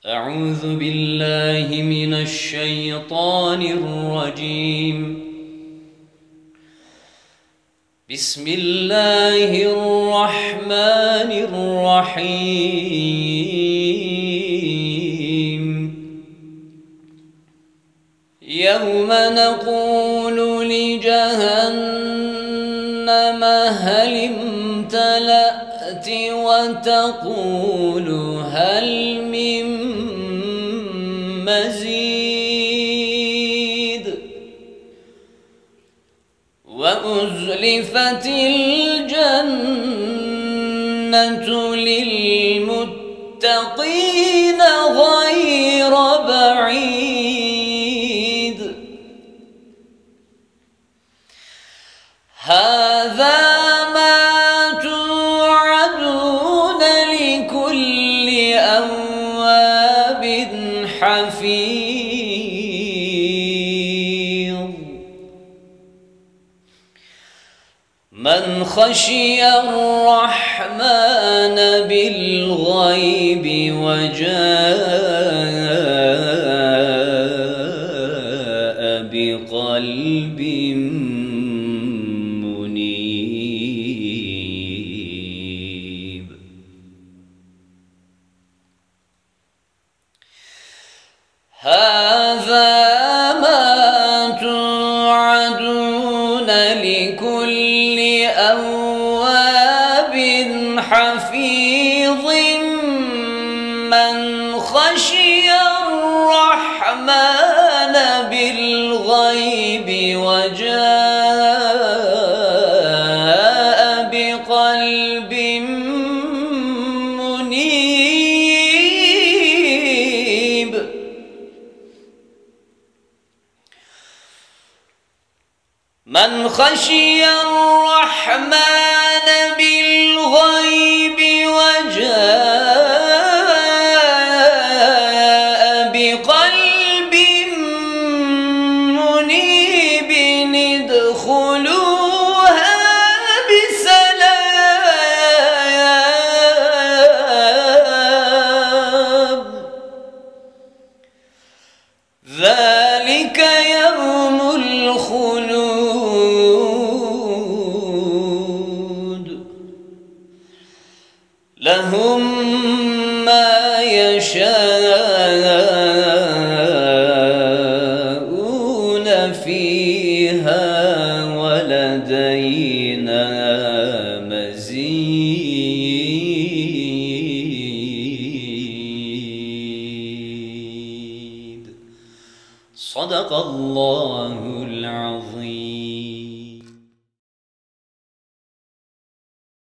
أعوذ بالله من الشيطان الرجيم. بسم الله الرحمن الرحيم. يوم نقول لجهنم هل امتلأت وتقول هل من مزيد وأزلفت الجنة للمتقين غير بعيد. هذا ما توعدون لكل أواب حفيظ. من خشي الرحمن بالغيب وجاء بقلب منيب. هذا ما توعدون لكل أواب حفيظ. من خشي الرحمن بالغيب وجاء بقلب منيب. من خشي الرحمن بالغيب وجاء بقلب منيب ادخلوها بسلام. ذلك يوم الخلود. لهم ما يشاءون فيها ولدينا مزيد. صدق الله العظيم.